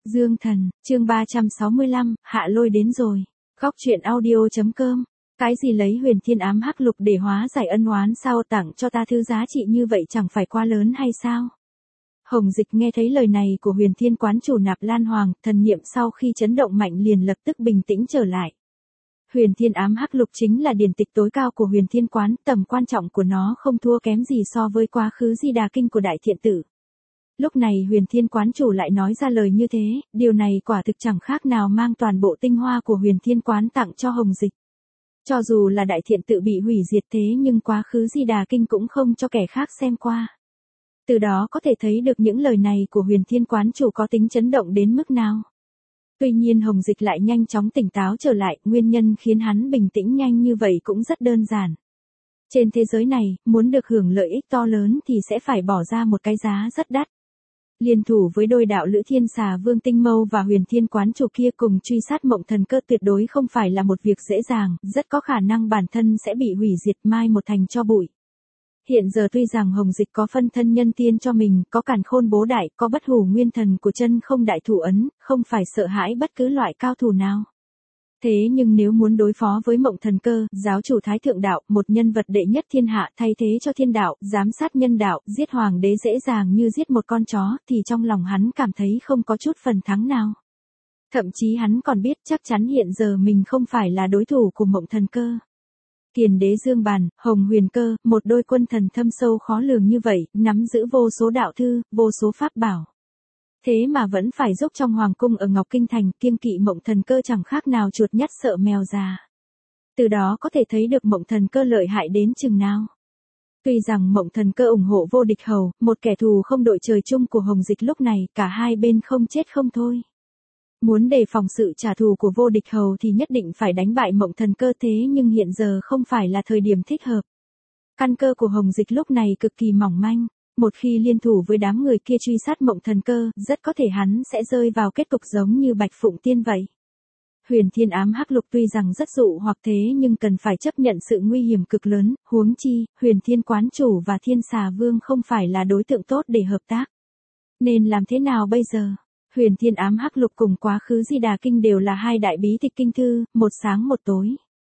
Dương Thần, chương 365, Hạ Lôi đến rồi. Góc truyện audio.com. Cái gì lấy huyền thiên ám hắc lục để hóa giải ân oán sao, tặng cho ta thứ giá trị như vậy chẳng phải quá lớn hay sao? Hồng Dịch nghe thấy lời này của huyền thiên quán chủ Nạp Lan Hoàng, thần niệm sau khi chấn động mạnh liền lập tức bình tĩnh trở lại. Huyền thiên ám hắc lục chính là điển tịch tối cao của huyền thiên quán, tầm quan trọng của nó không thua kém gì so với quá khứ Di Đà Kinh của Đại Thiện Tử. Lúc này huyền thiên quán chủ lại nói ra lời như thế, điều này quả thực chẳng khác nào mang toàn bộ tinh hoa của huyền thiên quán tặng cho Hồng Dịch. Cho dù là Đại Thiện Tự bị hủy diệt thế nhưng quá khứ Di Đà Kinh cũng không cho kẻ khác xem qua. Từ đó có thể thấy được những lời này của huyền thiên quán chủ có tính chấn động đến mức nào. Tuy nhiên Hồng Dịch lại nhanh chóng tỉnh táo trở lại, nguyên nhân khiến hắn bình tĩnh nhanh như vậy cũng rất đơn giản. Trên thế giới này, muốn được hưởng lợi ích to lớn thì sẽ phải bỏ ra một cái giá rất đắt. Liên thủ với đôi đạo lữ Thiên Xà Vương Tinh Mâu và huyền thiên quán chủ kia cùng truy sát Mộng Thần Cơ tuyệt đối không phải là một việc dễ dàng, rất có khả năng bản thân sẽ bị hủy diệt mai một thành tro bụi. Hiện giờ tuy rằng Hồng Dịch có phân thân nhân tiên cho mình, có càn khôn bố đại, có bất hủ nguyên thần của chân không đại thủ ấn, không phải sợ hãi bất cứ loại cao thủ nào. Thế nhưng nếu muốn đối phó với Mộng Thần Cơ, giáo chủ Thái Thượng Đạo, một nhân vật đệ nhất thiên hạ thay thế cho thiên đạo, giám sát nhân đạo, giết hoàng đế dễ dàng như giết một con chó, thì trong lòng hắn cảm thấy không có chút phần thắng nào. Thậm chí hắn còn biết chắc chắn hiện giờ mình không phải là đối thủ của Mộng Thần Cơ. Tiền đế Dương Bàn, Hồng Huyền Cơ, một đôi quân thần thâm sâu khó lường như vậy, nắm giữ vô số đạo thư, vô số pháp bảo. Thế mà vẫn phải giúp trong hoàng cung ở Ngọc Kinh Thành, kiêng kỵ Mộng Thần Cơ chẳng khác nào chuột nhắt sợ mèo già. Từ đó có thể thấy được Mộng Thần Cơ lợi hại đến chừng nào. Tuy rằng Mộng Thần Cơ ủng hộ Vô Địch Hầu, một kẻ thù không đội trời chung của Hồng Dịch lúc này, cả hai bên không chết không thôi. Muốn đề phòng sự trả thù của Vô Địch Hầu thì nhất định phải đánh bại Mộng Thần Cơ, thế nhưng hiện giờ không phải là thời điểm thích hợp. Căn cơ của Hồng Dịch lúc này cực kỳ mỏng manh. Một khi liên thủ với đám người kia truy sát Mộng Thần Cơ, rất có thể hắn sẽ rơi vào kết cục giống như Bạch Phụng Tiên vậy. Huyền thiên ám hắc lục tuy rằng rất dụ hoặc thế nhưng cần phải chấp nhận sự nguy hiểm cực lớn, huống chi, huyền thiên quán chủ và Thiên Xà Vương không phải là đối tượng tốt để hợp tác. Nên làm thế nào bây giờ? Huyền thiên ám hắc lục cùng quá khứ Di Đà Kinh đều là hai đại bí tịch kinh thư, một sáng một tối.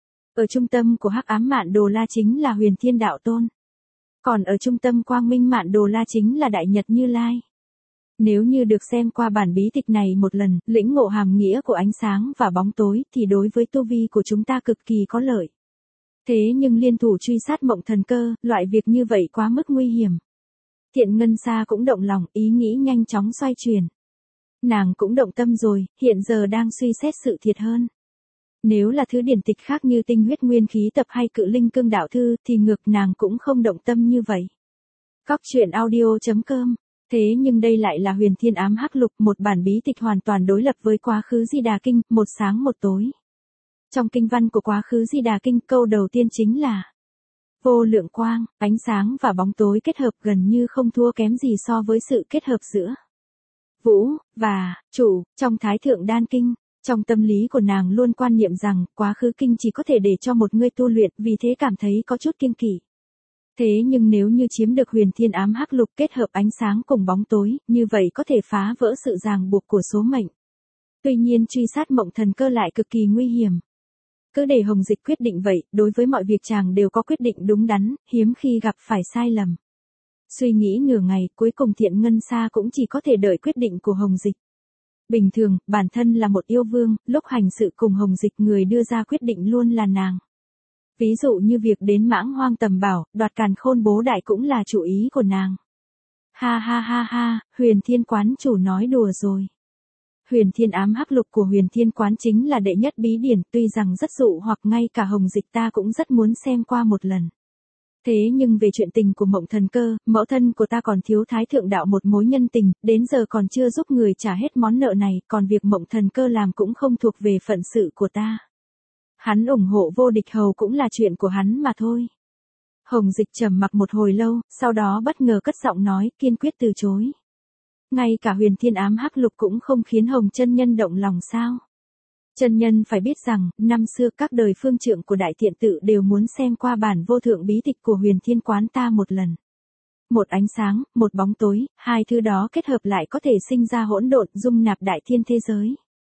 Ở trung tâm của Hắc Ám Mạn Đồ La chính là Huyền Thiên Đạo Tôn. Còn ở trung tâm Quang Minh Mạn Đồ La chính là Đại Nhật Như Lai. Nếu như được xem qua bản bí tịch này một lần, lĩnh ngộ hàm nghĩa của ánh sáng và bóng tối, thì đối với tu vi của chúng ta cực kỳ có lợi. Thế nhưng liên thủ truy sát Mộng Thần Cơ, loại việc như vậy quá mức nguy hiểm. Thiện Ngân Sa cũng động lòng, ý nghĩ nhanh chóng xoay chuyển. Nàng cũng động tâm rồi, hiện giờ đang suy xét sự thiệt hơn. Nếu là thứ điển tịch khác như Tinh Huyết Nguyên Khí Tập hay Cự Linh Cương Đạo Thư thì ngược nàng cũng không động tâm như vậy. Góc truyện audio.com. Thế nhưng đây lại là Huyền Thiên Ám Hắc Lục, một bản bí tịch hoàn toàn đối lập với quá khứ Di Đà Kinh, một sáng một tối. Trong kinh văn của quá khứ Di Đà Kinh, câu đầu tiên chính là vô lượng quang, ánh sáng và bóng tối kết hợp gần như không thua kém gì so với sự kết hợp giữa Vũ và Chủ trong Thái Thượng Đan Kinh. Trong tâm lý của nàng luôn quan niệm rằng quá khứ kinh chỉ có thể để cho một người tu luyện, vì thế cảm thấy có chút kiêng kỵ. Thế nhưng nếu như chiếm được huyền thiên ám hắc lục kết hợp ánh sáng cùng bóng tối, như vậy có thể phá vỡ sự ràng buộc của số mệnh. Tuy nhiên truy sát Mộng Thần Cơ lại cực kỳ nguy hiểm. Cứ để Hồng Dịch quyết định vậy, đối với mọi việc chàng đều có quyết định đúng đắn, hiếm khi gặp phải sai lầm. Suy nghĩ nửa ngày, cuối cùng Thiện Ngân Sa cũng chỉ có thể đợi quyết định của Hồng Dịch. Bình thường, bản thân là một yêu vương, lúc hành sự cùng Hồng Dịch người đưa ra quyết định luôn là nàng. Ví dụ như việc đến Mãng Hoang tầm bảo, đoạt càn khôn bố đại cũng là chủ ý của nàng. Ha ha ha ha, huyền thiên quán chủ nói đùa rồi. Huyền thiên ám hắc lục của huyền thiên quán chính là đệ nhất bí điển, tuy rằng rất dụ hoặc ngay cả Hồng Dịch ta cũng rất muốn xem qua một lần. Thế nhưng về chuyện tình của Mộng Thần Cơ, mẫu thân của ta còn thiếu Thái Thượng Đạo một mối nhân tình, đến giờ còn chưa giúp người trả hết món nợ này, còn việc Mộng Thần Cơ làm cũng không thuộc về phận sự của ta. Hắn ủng hộ Vô Địch Hầu cũng là chuyện của hắn mà thôi. Hồng Dịch trầm mặc một hồi lâu, sau đó bất ngờ cất giọng nói, kiên quyết từ chối. Ngay cả huyền thiên ám hắc lục cũng không khiến Hồng chân nhân động lòng sao? Chân nhân phải biết rằng, năm xưa các đời phương trượng của Đại Thiện Tự đều muốn xem qua bản vô thượng bí tịch của huyền thiên quán ta một lần. một ánh sáng, một bóng tối, hai thứ đó kết hợp lại có thể sinh ra hỗn độn dung nạp đại thiên thế giới.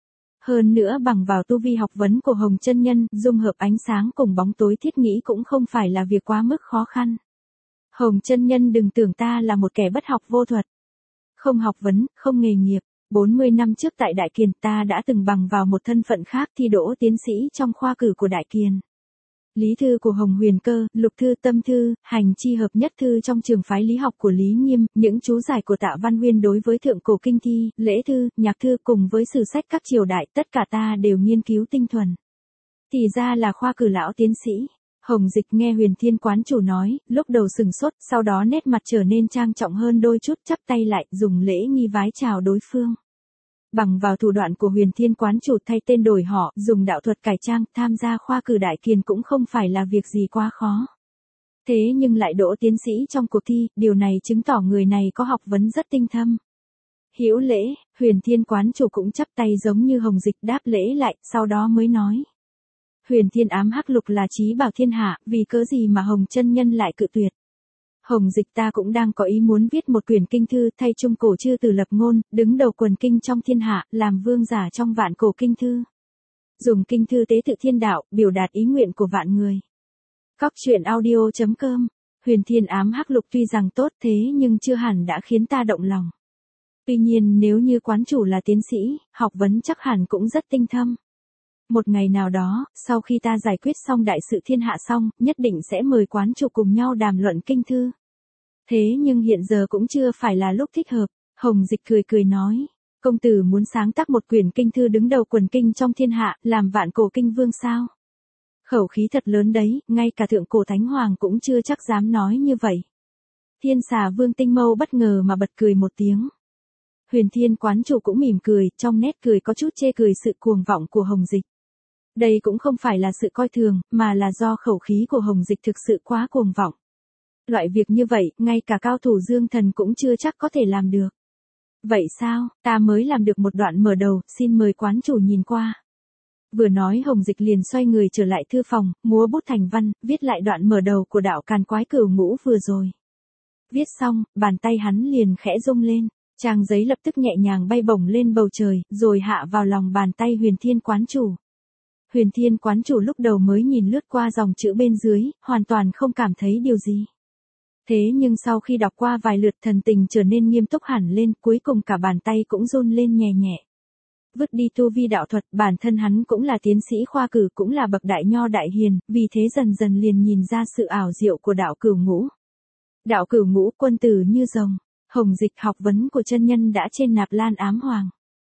Hơn nữa bằng vào tu vi học vấn của Hồng chân nhân, dung hợp ánh sáng cùng bóng tối thiết nghĩ cũng không phải là việc quá mức khó khăn. Hồng chân nhân đừng tưởng ta là một kẻ bất học vô thuật. Không học vấn, không nghề nghiệp. 40 năm trước tại Đại Kiền ta đã từng bằng vào một thân phận khác thi đỗ tiến sĩ trong khoa cử của Đại Kiền. Lý thư của Hồng Huyền Cơ, lục thư tâm thư, hành chi hợp nhất thư trong trường phái lý học của Lý Nghiêm, những chú giải của Tạ Văn Huyên đối với thượng cổ kinh thi, lễ thư, nhạc thư cùng với sử sách các triều đại tất cả ta đều nghiên cứu tinh thuần. Thì ra là khoa cử lão tiến sĩ. Hồng Dịch nghe Huyền Thiên quán chủ nói, lúc đầu sừng sốt, sau đó nét mặt trở nên trang trọng hơn đôi chút, chắp tay lại, dùng lễ nghi vái chào đối phương. Bằng vào thủ đoạn của Huyền Thiên quán chủ thay tên đổi họ, dùng đạo thuật cải trang, tham gia khoa cử Đại Kiền cũng không phải là việc gì quá khó. Thế nhưng lại đỗ tiến sĩ trong cuộc thi, điều này chứng tỏ người này có học vấn rất tinh thâm. Hữu lễ, Huyền Thiên quán chủ cũng chắp tay giống như Hồng Dịch đáp lễ lại, sau đó mới nói. Huyền Thiên ám hắc lục là chí bảo thiên hạ, vì cớ gì mà Hồng chân nhân lại cự tuyệt. Hồng Dịch ta cũng đang có ý muốn viết một quyển kinh thư thay trung cổ chư từ lập ngôn, đứng đầu quần kinh trong thiên hạ, làm vương giả trong vạn cổ kinh thư. Dùng kinh thư tế tự thiên đạo, biểu đạt ý nguyện của vạn người. Cóc truyện audio.com. Huyền Thiên ám hắc lục tuy rằng tốt thế nhưng chưa hẳn đã khiến ta động lòng. Tuy nhiên nếu như quán chủ là tiến sĩ, học vấn chắc hẳn cũng rất tinh thâm. Một ngày nào đó, sau khi ta giải quyết xong đại sự thiên hạ xong, nhất định sẽ mời quán chủ cùng nhau đàm luận kinh thư. Thế nhưng hiện giờ cũng chưa phải là lúc thích hợp. Hồng Dịch cười cười nói, công tử muốn sáng tác một quyển kinh thư đứng đầu quần kinh trong thiên hạ, làm vạn cổ kinh vương sao? Khẩu khí thật lớn đấy, ngay cả thượng cổ thánh hoàng cũng chưa chắc dám nói như vậy. Thiên Xà Vương Tinh Mâu bất ngờ mà bật cười một tiếng. Huyền Thiên quán chủ cũng mỉm cười, trong nét cười có chút chê cười sự cuồng vọng của Hồng Dịch. Đây cũng không phải là sự coi thường, mà là do khẩu khí của Hồng Dịch thực sự quá cuồng vọng. Loại việc như vậy, ngay cả cao thủ Dương Thần cũng chưa chắc có thể làm được. Vậy sao, ta mới làm được một đoạn mở đầu, xin mời quán chủ nhìn qua. Vừa nói Hồng Dịch liền xoay người trở lại thư phòng, múa bút thành văn, viết lại đoạn mở đầu của đạo Càn Quái Cửu Ngũ vừa rồi. Viết xong, bàn tay hắn liền khẽ rung lên, trang giấy lập tức nhẹ nhàng bay bổng lên bầu trời, rồi hạ vào lòng bàn tay Huyền Thiên quán chủ. Huyền Thiên quán chủ lúc đầu mới nhìn lướt qua dòng chữ bên dưới, hoàn toàn không cảm thấy điều gì. Thế nhưng sau khi đọc qua vài lượt thần tình trở nên nghiêm túc hẳn lên, cuối cùng cả bàn tay cũng run lên nhẹ nhẹ. Vứt đi tu vi đạo thuật, bản thân hắn cũng là tiến sĩ khoa cử, cũng là bậc đại nho đại hiền, vì thế dần dần liền nhìn ra sự ảo diệu của đạo Cửu Ngũ. Đạo Cửu Ngũ quân tử như rồng, Hồng Dịch học vấn của chân nhân đã trên nạp lan ám hoàng.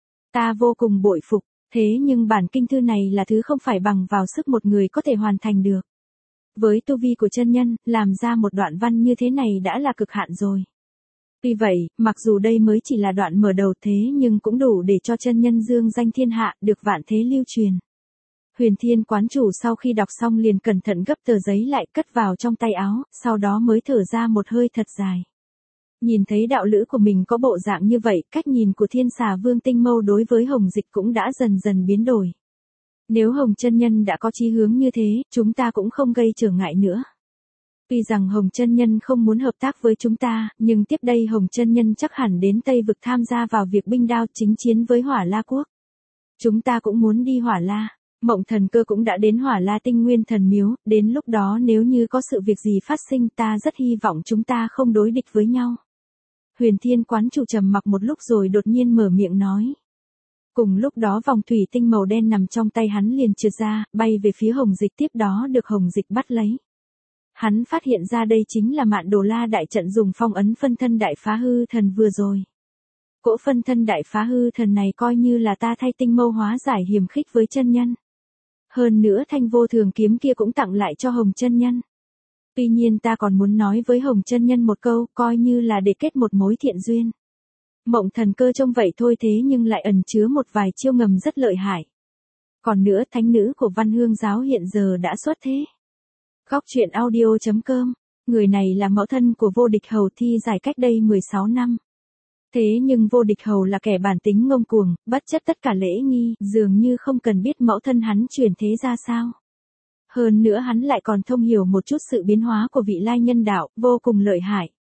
Ta vô cùng bội phục. Thế nhưng bản kinh thư này là thứ không phải bằng vào sức một người có thể hoàn thành được. Với tu vi của chân nhân, làm ra một đoạn văn như thế này đã là cực hạn rồi. Tuy vậy, mặc dù đây mới chỉ là đoạn mở đầu thế nhưng cũng đủ để cho chân nhân dương danh thiên hạ, được vạn thế lưu truyền. Huyền Thiên quán chủ sau khi đọc xong liền cẩn thận gấp tờ giấy lại cất vào trong tay áo, sau đó mới thở ra một hơi thật dài. Nhìn thấy đạo lữ của mình có bộ dạng như vậy, cách nhìn của Thiên Xà Vương Tinh Mâu đối với Hồng Dịch cũng đã dần dần biến đổi. Nếu Hồng chân nhân đã có chí hướng như thế, chúng ta cũng không gây trở ngại nữa. Tuy rằng Hồng chân nhân không muốn hợp tác với chúng ta, nhưng tiếp đây Hồng chân nhân chắc hẳn đến Tây vực tham gia vào việc binh đao chính chiến với Hỏa La quốc. Chúng ta cũng muốn đi Hỏa La. Mộng Thần Cơ cũng đã đến Hỏa La Tinh Nguyên Thần Miếu, đến lúc đó nếu như có sự việc gì phát sinh ta rất hy vọng chúng ta không đối địch với nhau. Huyền Thiên quán chủ trầm mặc một lúc rồi đột nhiên mở miệng nói. Cùng lúc đó vòng thủy tinh màu đen nằm trong tay hắn liền trượt ra, bay về phía Hồng Dịch, tiếp đó được Hồng Dịch bắt lấy. Hắn phát hiện ra đây chính là Mạn Đồ La đại trận dùng phong ấn phân thân đại phá hư thần vừa rồi. Cỗ phân thân đại phá hư thần này coi như là ta thay tinh mâu hóa giải hiểm khích với chân nhân. Hơn nữa thanh vô thường kiếm kia cũng tặng lại cho Hồng chân nhân. Tuy nhiên ta còn muốn nói với Hồng chân nhân một câu, coi như là để kết một mối thiện duyên. Mộng Thần Cơ trông vậy thôi thế nhưng lại ẩn chứa một vài chiêu ngầm rất lợi hại. Còn nữa thánh nữ của Văn Hương giáo hiện giờ đã xuất thế. Góc truyện audio.com, người này là mẫu thân của Vô Địch Hầu thi giải cách đây 16 năm. Thế nhưng Vô Địch Hầu là kẻ bản tính ngông cuồng, bất chấp tất cả lễ nghi, dường như không cần biết mẫu thân hắn chuyển thế ra sao. Hơn nữa hắn lại còn thông hiểu một chút sự biến hóa của vị lai nhân đạo, vô cùng lợi hại.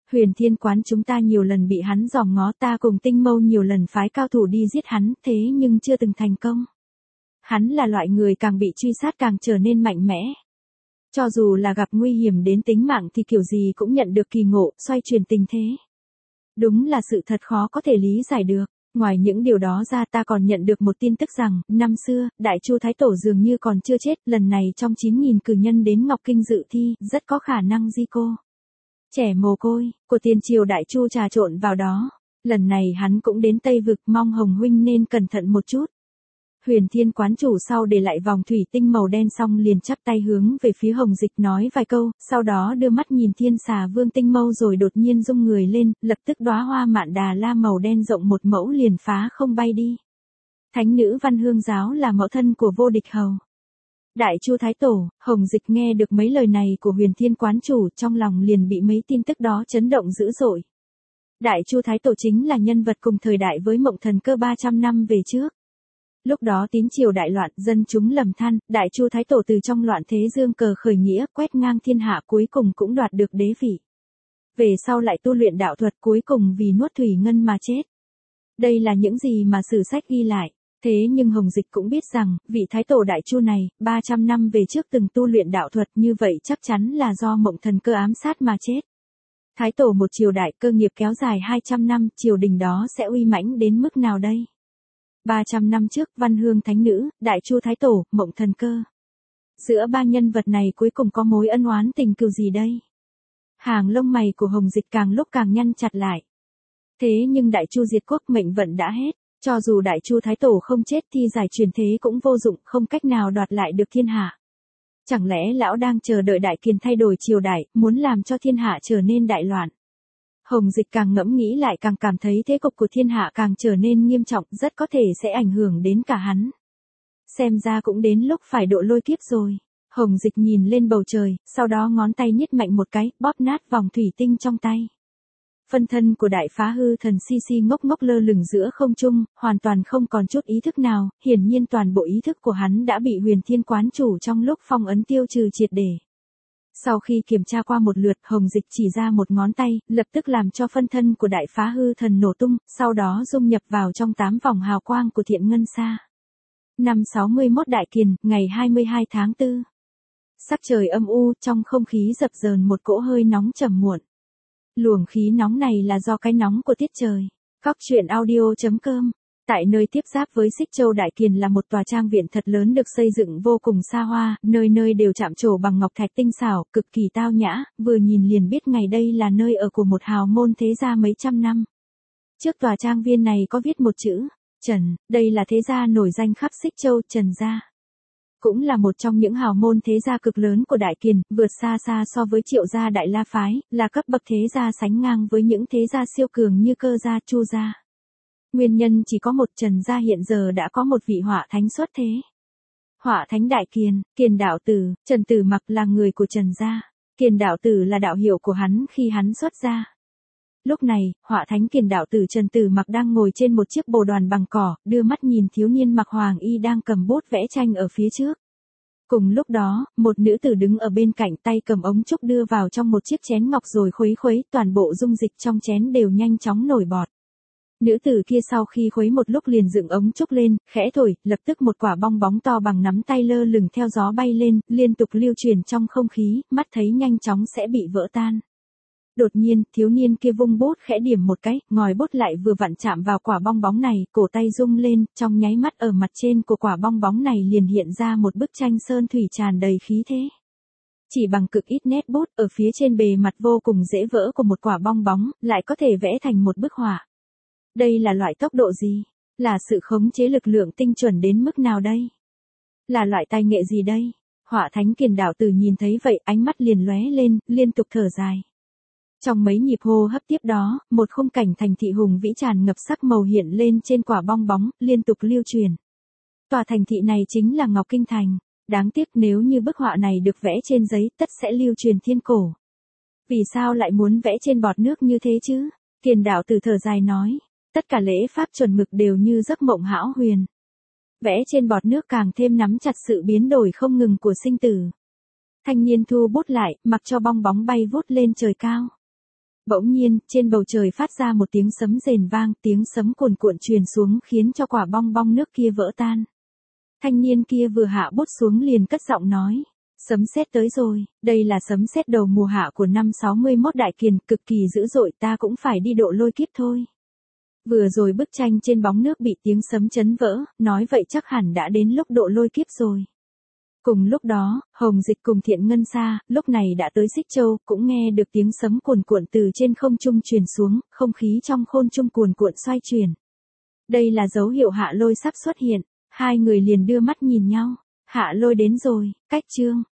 Huyền Thiên Quán chúng ta nhiều lần bị hắn dòm ngó, ta cùng Tinh Mâu nhiều lần phái cao thủ đi giết hắn, thế nhưng chưa từng thành công. Hắn là loại người càng bị truy sát càng trở nên mạnh mẽ. Cho dù là gặp nguy hiểm đến tính mạng thì kiểu gì cũng nhận được kỳ ngộ, xoay chuyển tình thế. Đúng là sự thật khó có thể lý giải được. Ngoài những điều đó ra, ta còn nhận được một tin tức rằng, năm xưa, Đại Chu Thái Tổ dường như còn chưa chết, lần này trong 9.000 cử nhân đến Ngọc Kinh dự thi, rất có khả năng di cô. Trẻ mồ côi, của tiền triều Đại Chu trà trộn vào đó. Lần này hắn cũng đến Tây Vực, mong Hồng huynh nên cẩn thận một chút. Huyền Thiên Quán chủ sau để lại vòng thủy tinh màu đen xong liền chắp tay hướng về phía Hồng Dịch nói vài câu, sau đó đưa mắt nhìn Thiên Xà Vương Tinh Mâu rồi đột nhiên rung người lên, lập tức đóa hoa mạn đà la màu đen rộng một mẫu liền phá không bay đi. Thánh nữ Văn Hương Giáo là mẫu thân của Vô Địch Hầu. Đại Chu Thái Tổ, Hồng Dịch nghe được mấy lời này của Huyền Thiên Quán chủ, trong lòng liền bị mấy tin tức đó chấn động dữ dội. Đại Chu Thái Tổ chính là nhân vật cùng thời đại với Mộng Thần Cơ 300 năm về trước. Lúc đó tín triều đại loạn, dân chúng lầm than, Đại Chu Thái Tổ từ trong loạn thế dương cờ khởi nghĩa, quét ngang thiên hạ cuối cùng cũng đoạt được đế vị. Về sau lại tu luyện đạo thuật, cuối cùng vì nuốt thủy ngân mà chết. Đây là những gì mà sử sách ghi lại. Thế nhưng Hồng Dịch cũng biết rằng, vị Thái Tổ Đại Chu này, 300 năm về trước từng tu luyện đạo thuật, như vậy chắc chắn là do Mộng Thần Cơ ám sát mà chết. Thái Tổ một triều đại, cơ nghiệp kéo dài 200 năm, triều đình đó sẽ uy mãnh đến mức nào đây? 300 năm trước, Văn Hương Thánh Nữ, Đại Chu Thái Tổ, Mộng Thần Cơ. Giữa ba nhân vật này cuối cùng có mối ân oán tình cừu gì đây? Hàng lông mày của Hồng Dịch càng lúc càng nhăn chặt lại. Thế nhưng Đại Chu diệt quốc mệnh vận đã hết. Cho dù Đại Chu Thái Tổ không chết thì giải truyền thế cũng vô dụng, không cách nào đoạt lại được thiên hạ. Chẳng lẽ lão đang chờ đợi Đại Kiền thay đổi triều đại, muốn làm cho thiên hạ trở nên đại loạn? Hồng Dịch càng ngẫm nghĩ lại càng cảm thấy thế cục của thiên hạ càng trở nên nghiêm trọng, rất có thể sẽ ảnh hưởng đến cả hắn. Xem ra cũng đến lúc phải độ lôi kiếp rồi. Hồng Dịch nhìn lên bầu trời, sau đó ngón tay nhích mạnh một cái, bóp nát vòng thủy tinh trong tay. Phân thân của Đại Phá Hư Thần si si ngốc ngốc lơ lửng giữa không trung, hoàn toàn không còn chút ý thức nào, hiển nhiên toàn bộ ý thức của hắn đã bị Huyền Thiên Quán chủ trong lúc phong ấn tiêu trừ triệt để. Sau khi kiểm tra qua một lượt, Hồng Dịch chỉ ra một ngón tay, lập tức làm cho phân thân của Đại Phá Hư Thần nổ tung, sau đó dung nhập vào trong 8 vòng hào quang của Thiện Ngân Sa. Năm 61 Đại Kiền, ngày 22 tháng 4. Sắc trời âm u, trong không khí dập dờn một cỗ hơi nóng trầm muộn. Luồng khí nóng này là do cái nóng của tiết trời. Góc truyện audio.com. Tại nơi tiếp giáp với Xích Châu Đại Kiền là một tòa trang viện thật lớn được xây dựng vô cùng xa hoa, nơi nơi đều chạm trổ bằng ngọc thạch tinh xảo, cực kỳ tao nhã, vừa nhìn liền biết ngày đây là nơi ở của một hào môn thế gia mấy trăm năm. Trước tòa trang viên này có viết một chữ, Trần, đây là thế gia nổi danh khắp Xích Châu, Trần gia. Cũng là một trong những hào môn thế gia cực lớn của Đại Kiền, vượt xa xa so với Triệu gia Đại La phái, là cấp bậc thế gia sánh ngang với những thế gia siêu cường như Cơ gia, Chu gia. Nguyên nhân chỉ có một, Trần gia hiện giờ đã có một vị hỏa thánh xuất thế. Hỏa thánh Đại Kiền, Kiền đạo tử, Trần Tử Mặc là người của Trần gia. Kiền đạo tử là đạo hiệu của hắn khi hắn xuất gia. Lúc này, hỏa thánh Kiền đạo tử Trần Tử Mặc đang ngồi trên một chiếc bồ đoàn bằng cỏ, đưa mắt nhìn thiếu niên mặc hoàng y đang cầm bút vẽ tranh ở phía trước. Cùng lúc đó, một nữ tử đứng ở bên cạnh, tay cầm ống trúc đưa vào trong một chiếc chén ngọc rồi khuấy khuấy, toàn bộ dung dịch trong chén đều nhanh chóng nổi bọt. Nữ tử kia sau khi khuấy một lúc liền dựng ống trúc lên, khẽ thổi, lập tức một quả bong bóng to bằng nắm tay lơ lửng theo gió bay lên, liên tục lưu truyền trong không khí, mắt thấy nhanh chóng sẽ bị vỡ tan. Đột nhiên, thiếu niên kia vung bút khẽ điểm một cái, ngòi bút lại vừa vặn chạm vào quả bong bóng này, cổ tay rung lên, trong nháy mắt ở mặt trên của quả bong bóng này liền hiện ra một bức tranh sơn thủy tràn đầy khí thế. Chỉ bằng cực ít nét bút, ở phía trên bề mặt vô cùng dễ vỡ của một quả bong bóng, lại có thể vẽ thành một bức họa. Đây là loại tốc độ gì? Là sự khống chế lực lượng tinh chuẩn đến mức nào đây? Là loại tài nghệ gì đây? Hỏa thánh Kiền đạo tử nhìn thấy vậy, ánh mắt liền lóe lên, liên tục thở dài. Trong mấy nhịp hô hấp tiếp đó, một khung cảnh thành thị hùng vĩ tràn ngập sắc màu hiện lên trên quả bong bóng, liên tục lưu truyền. Tòa thành thị này chính là Ngọc Kinh Thành. Đáng tiếc nếu như bức họa này được vẽ trên giấy, tất sẽ lưu truyền thiên cổ. Vì sao lại muốn vẽ trên bọt nước như thế chứ? Kiền đạo tử thở dài nói. Tất cả lễ pháp chuẩn mực đều như giấc mộng hão huyền. Vẽ trên bọt nước càng thêm nắm chặt sự biến đổi không ngừng của sinh tử. Thanh niên thu bút lại, mặc cho bong bóng bay vút lên trời cao. Bỗng nhiên, trên bầu trời phát ra một tiếng sấm rền vang, tiếng sấm cuồn cuộn truyền xuống khiến cho quả bong bong nước kia vỡ tan. Thanh niên kia vừa hạ bút xuống liền cất giọng nói. Sấm sét tới rồi, đây là sấm sét đầu mùa hạ của năm 61 đại kiền, cực kỳ dữ dội, ta cũng phải đi độ lôi kiếp thôi. Vừa rồi bức tranh trên bóng nước bị tiếng sấm chấn vỡ, nói vậy chắc hẳn đã đến lúc độ lôi kiếp rồi. Cùng lúc đó, Hồng Dịch cùng Thiện Ngân Sa, lúc này đã tới Xích Châu, cũng nghe được tiếng sấm cuồn cuộn từ trên không trung truyền xuống, không khí trong khôn trung cuồn cuộn xoay chuyển. Đây là dấu hiệu hạ lôi sắp xuất hiện, hai người liền đưa mắt nhìn nhau. Hạ lôi đến rồi, cách chương.